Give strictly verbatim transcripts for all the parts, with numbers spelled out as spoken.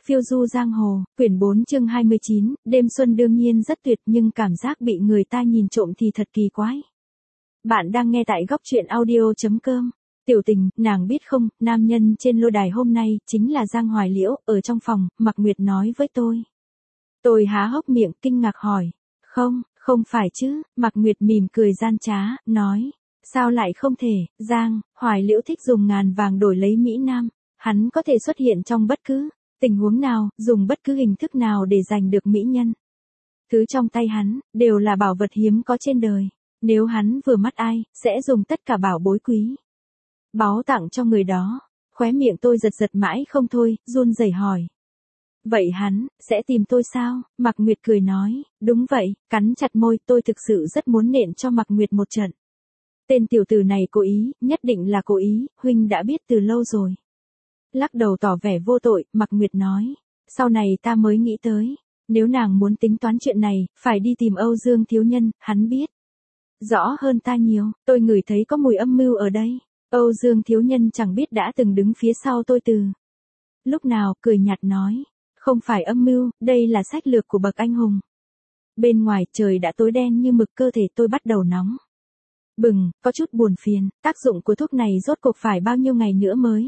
Phiêu du giang hồ, quyển bốn chương hai mươi chín, đêm xuân đương nhiên rất tuyệt nhưng cảm giác bị người ta nhìn trộm thì thật kỳ quái. Bạn đang nghe tại góc truyện audio chấm com. Tiểu Tình, nàng biết không, nam nhân trên lô đài hôm nay chính là Giang Hoài Liễu, ở trong phòng, Mạc Nguyệt nói với tôi. Tôi há hốc miệng kinh ngạc hỏi. Không, không phải chứ, Mạc Nguyệt mỉm cười gian trá, nói. Sao lại không thể, Giang, Hoài Liễu thích dùng ngàn vàng đổi lấy Mỹ Nam, hắn có thể xuất hiện trong bất cứ tình huống nào, dùng bất cứ hình thức nào để giành được mỹ nhân. Thứ trong tay hắn, đều là bảo vật hiếm có trên đời. Nếu hắn vừa mắt ai, sẽ dùng tất cả bảo bối quý báu tặng cho người đó. Khóe miệng tôi giật giật mãi không thôi, run rẩy hỏi. Vậy hắn, sẽ tìm tôi sao? Mạc Nguyệt cười nói, đúng vậy, cắn chặt môi, tôi thực sự rất muốn nện cho Mạc Nguyệt một trận. Tên tiểu tử này cố ý, nhất định là cố ý, huynh đã biết từ lâu rồi. Lắc đầu tỏ vẻ vô tội, Mạc Nguyệt nói. Sau này ta mới nghĩ tới, nếu nàng muốn tính toán chuyện này, phải đi tìm Âu Dương thiếu nhân, hắn biết rõ hơn ta nhiều, tôi ngửi thấy có mùi âm mưu ở đây. Âu Dương thiếu nhân chẳng biết đã từng đứng phía sau tôi từ lúc nào, cười nhạt nói. Không phải âm mưu, đây là sách lược của bậc anh hùng. Bên ngoài trời đã tối đen như mực, cơ thể tôi bắt đầu nóng bừng, có chút buồn phiền, tác dụng của thuốc này rốt cuộc phải bao nhiêu ngày nữa mới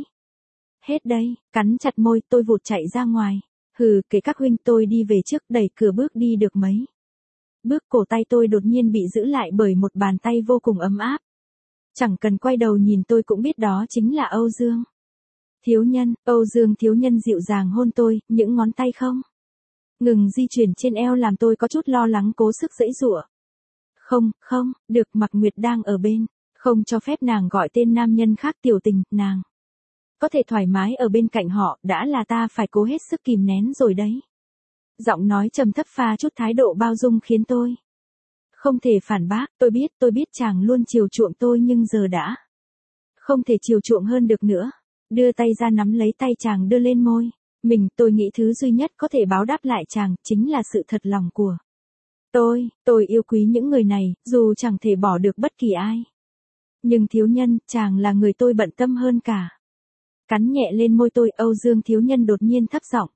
hết đây. Cắn chặt môi, tôi vụt chạy ra ngoài. Hừ, kể các huynh, tôi đi về trước, đẩy cửa bước đi được mấy bước, cổ tay tôi đột nhiên bị giữ lại bởi một bàn tay vô cùng ấm áp. Chẳng cần quay đầu nhìn tôi cũng biết đó chính là Âu Dương thiếu nhân. Âu Dương thiếu nhân dịu dàng hôn tôi, những ngón tay không ngừng di chuyển trên eo làm tôi có chút lo lắng, cố sức giãy giụa. Không, không, được, Mạc Nguyệt đang ở bên, không cho phép nàng gọi tên nam nhân khác. Tiểu Tình, nàng có thể thoải mái ở bên cạnh họ, đã là ta phải cố hết sức kìm nén rồi đấy. Giọng nói trầm thấp pha chút thái độ bao dung khiến tôi không thể phản bác. Tôi biết, tôi biết chàng luôn chiều chuộng tôi nhưng giờ đã không thể chiều chuộng hơn được nữa. Đưa tay ra nắm lấy tay chàng đưa lên môi mình, tôi nghĩ thứ duy nhất có thể báo đáp lại chàng, chính là sự thật lòng của tôi. Tôi yêu quý những người này, dù chẳng thể bỏ được bất kỳ ai. Nhưng thiếu nhân, chàng là người tôi bận tâm hơn cả. Cắn nhẹ lên môi tôi, Âu Dương thiếu nhân đột nhiên thấp giọng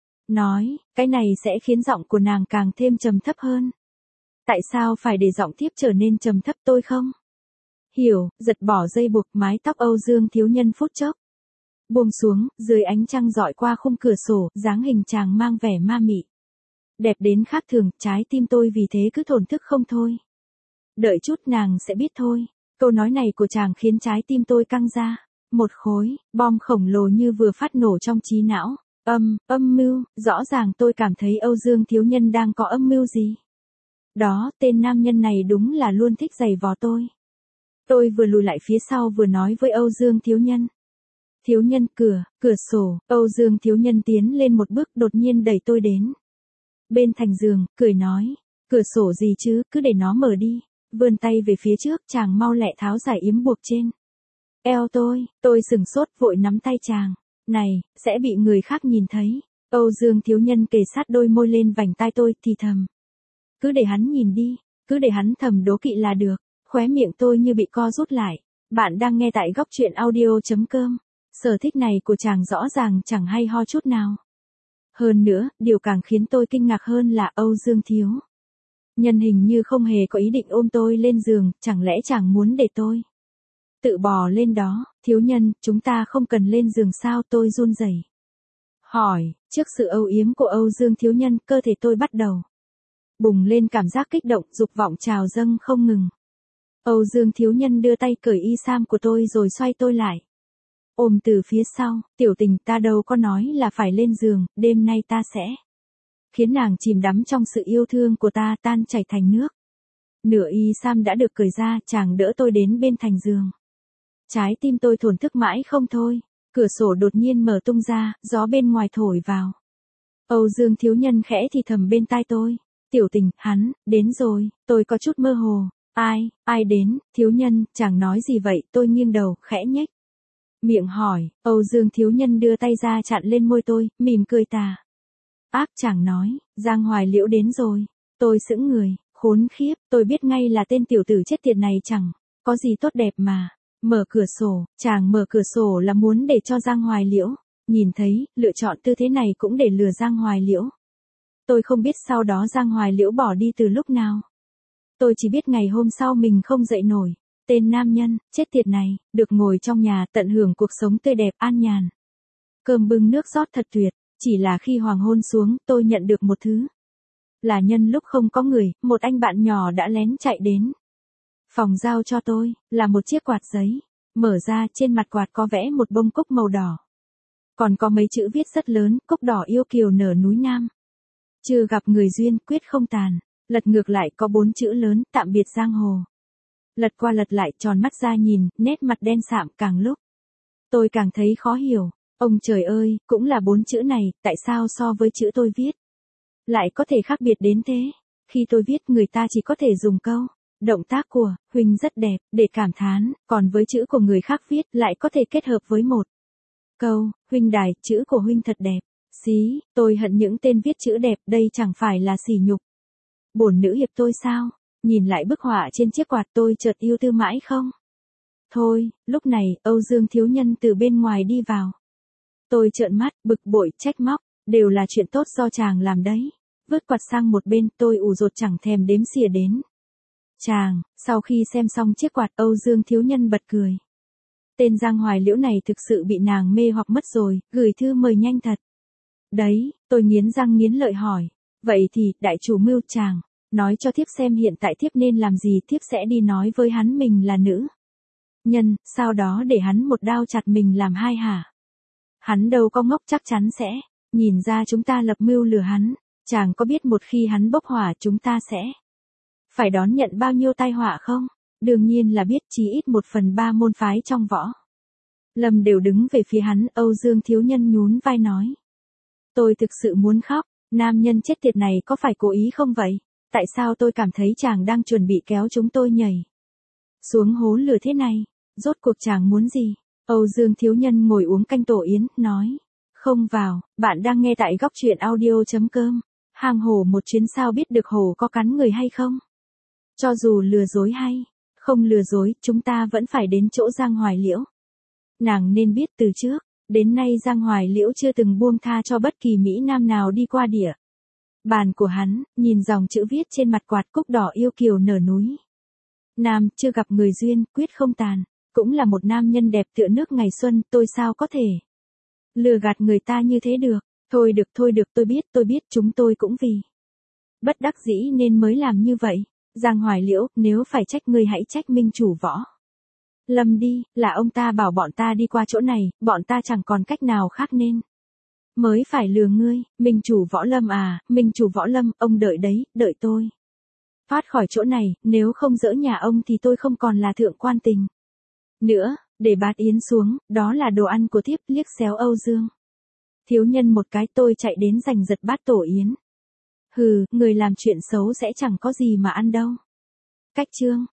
nói, cái này sẽ khiến giọng của nàng càng thêm trầm thấp hơn. Tại sao phải để giọng thiếp trở nên trầm thấp? Tôi không hiểu. Giật bỏ dây buộc, mái tóc Âu Dương thiếu nhân phút chốc buông xuống, dưới ánh trăng dọi qua khung cửa sổ, dáng hình chàng mang vẻ ma mị đẹp đến khác thường, trái tim tôi vì thế cứ thổn thức không thôi. Đợi chút nàng sẽ biết thôi. Câu nói này của chàng khiến trái tim tôi căng ra. Một khối bom khổng lồ như vừa phát nổ trong trí não. Âm, âm mưu, rõ ràng tôi cảm thấy Âu Dương thiếu nhân đang có âm mưu gì. Đó, tên nam nhân này đúng là luôn thích giày vò tôi. Tôi vừa lùi lại phía sau vừa nói với Âu Dương thiếu nhân. Thiếu nhân, cửa, cửa sổ. Âu Dương thiếu nhân tiến lên một bước, đột nhiên đẩy tôi đến bên thành giường, cười nói. Cửa sổ gì chứ, cứ để nó mở đi. Vươn tay về phía trước, chàng mau lẹ tháo giải yếm buộc trên eo tôi. Tôi sừng sốt, vội nắm tay chàng. Này, sẽ bị người khác nhìn thấy. Âu Dương thiếu nhân kề sát đôi môi lên vành tai tôi, thì thầm. Cứ để hắn nhìn đi, cứ để hắn thầm đố kỵ là được. Khóe miệng tôi như bị co rút lại. Bạn đang nghe tại góc truyện audio chấm com. Sở thích này của chàng rõ ràng chẳng hay ho chút nào. Hơn nữa, điều càng khiến tôi kinh ngạc hơn là Âu Dương thiếu nhân hình như không hề có ý định ôm tôi lên giường, chẳng lẽ chàng muốn để tôi tự bò lên đó? Thiếu nhân, chúng ta không cần lên giường sao? Tôi run rẩy hỏi. Trước sự âu yếm của Âu Dương thiếu nhân, cơ thể tôi bắt đầu bùng lên cảm giác kích động, dục vọng trào dâng không ngừng. Âu Dương thiếu nhân đưa tay cởi y sam của tôi rồi xoay tôi lại ôm từ phía sau. Tiểu Tình, ta đâu có nói là phải lên giường, đêm nay ta sẽ khiến nàng chìm đắm trong sự yêu thương của ta, tan chảy thành nước. Nửa y sam đã được cởi ra, chàng đỡ tôi đến bên thành giường. Trái tim tôi thổn thức mãi không thôi. Cửa sổ đột nhiên mở tung ra, gió bên ngoài thổi vào. Âu Dương thiếu nhân khẽ thì thầm bên tai tôi. Tiểu Tình, hắn đến rồi. Tôi có chút mơ hồ. Ai, ai đến? Thiếu nhân, chàng nói gì vậy? Tôi nghiêng đầu, khẽ nhếch miệng hỏi. Âu Dương thiếu nhân đưa tay ra chặn lên môi tôi, mỉm cười tà ác. Chàng nói, Giang Hoài Liễu đến rồi. Tôi sững người, khốn khiếp, tôi biết ngay là tên tiểu tử chết tiệt này chẳng có gì tốt đẹp mà. Mở cửa sổ, chàng mở cửa sổ là muốn để cho Giang Hoài Liễu Nhìn thấy, lựa chọn tư thế này cũng để lừa Giang Hoài Liễu. Tôi không biết sau đó Giang Hoài Liễu bỏ đi từ lúc nào. Tôi chỉ biết ngày hôm sau mình không dậy nổi. Tên nam nhân, chết tiệt này, được ngồi trong nhà tận hưởng cuộc sống tươi đẹp an nhàn. Cơm bưng nước rót thật tuyệt, chỉ là khi hoàng hôn xuống tôi nhận được một thứ. Là nhân lúc không có người, một anh bạn nhỏ đã lén chạy đến. Phòng giao cho tôi, là một chiếc quạt giấy. Mở ra trên mặt quạt có vẽ một bông cúc màu đỏ. Còn có mấy chữ viết rất lớn, cúc đỏ yêu kiều nở núi Nam. Chưa gặp người duyên quyết không tàn. Lật ngược lại có bốn chữ lớn, tạm biệt giang hồ. Lật qua lật lại tròn mắt ra nhìn, nét mặt đen sạm càng lúc. Tôi càng thấy khó hiểu. Ông trời ơi, cũng là bốn chữ này, tại sao so với chữ tôi viết lại có thể khác biệt đến thế? Khi tôi viết người ta chỉ có thể dùng câu, động tác của, Huynh rất đẹp, để cảm thán, còn với chữ của người khác viết lại có thể kết hợp với một câu, Huynh đài, chữ của Huynh thật đẹp. Xí, tôi hận những tên viết chữ đẹp, đây chẳng phải là sỉ nhục bổn nữ hiệp tôi sao? Nhìn lại bức họa trên chiếc quạt tôi chợt yêu tư mãi không? Thôi, lúc này, Âu Dương thiếu nhân từ bên ngoài đi vào. Tôi trợn mắt, bực bội, trách móc, đều là chuyện tốt do chàng làm đấy. Vứt quạt sang một bên, tôi ủ rột chẳng thèm đếm xỉa đến. Chàng, sau khi xem xong chiếc quạt, Âu Dương thiếu nhân bật cười. Tên Giang Hoài Liễu này thực sự bị nàng mê hoặc mất rồi, gửi thư mời nhanh thật. Đấy, tôi nghiến răng nghiến lợi hỏi. Vậy thì, đại chủ mưu chàng, nói cho thiếp xem hiện tại thiếp nên làm gì, thiếp sẽ đi nói với hắn mình là nữ nhân, sau đó để hắn một đao chặt mình làm hai hả? Hắn đâu có ngốc, chắc chắn sẽ nhìn ra chúng ta lập mưu lừa hắn. Chàng có biết một khi hắn bốc hỏa chúng ta sẽ phải đón nhận bao nhiêu tai họa không? Đương nhiên là biết, chí ít một phần ba môn phái trong võ lâm đều đứng về phía hắn. Âu Dương thiếu nhân nhún vai nói. Tôi thực sự muốn khóc, nam nhân chết tiệt này có phải cố ý không vậy? Tại sao tôi cảm thấy chàng đang chuẩn bị kéo chúng tôi nhảy xuống hố lửa thế này? Rốt cuộc chàng muốn gì? Âu Dương thiếu nhân ngồi uống canh tổ yến, nói. Không vào, bạn đang nghe tại góc truyện audio.com. Hang hổ một chuyến sao biết được hổ có cắn người hay không? Cho dù lừa dối hay không lừa dối, chúng ta vẫn phải đến chỗ Giang Hoài Liễu. Nàng nên biết từ trước đến nay Giang Hoài Liễu chưa từng buông tha cho bất kỳ mỹ nam nào đi qua địa bàn của hắn. Nhìn dòng chữ viết trên mặt quạt, cúc đỏ yêu kiều nở núi Nam, chưa gặp người duyên, quyết không tàn. Cũng là một nam nhân đẹp tựa nước ngày xuân, tôi sao có thể lừa gạt người ta như thế được? Thôi được thôi được, tôi biết tôi biết, chúng tôi cũng vì bất đắc dĩ nên mới làm như vậy. Giang Hoài Liễu, nếu phải trách ngươi hãy trách minh chủ võ lâm đi, là ông ta bảo bọn ta đi qua chỗ này, bọn ta chẳng còn cách nào khác nên mới phải lừa ngươi. Minh chủ võ lâm à, minh chủ võ lâm, ông đợi đấy, đợi tôi thoát khỏi chỗ này, nếu không dỡ nhà ông thì tôi không còn là thượng quan tình nữa. Để bát yến xuống, đó là đồ ăn của thiếp. Liếc xéo Âu Dương thiếu nhân một cái, tôi chạy đến giành giật bát tổ yến. Hừ, người làm chuyện xấu sẽ chẳng có gì mà ăn đâu. Cách chương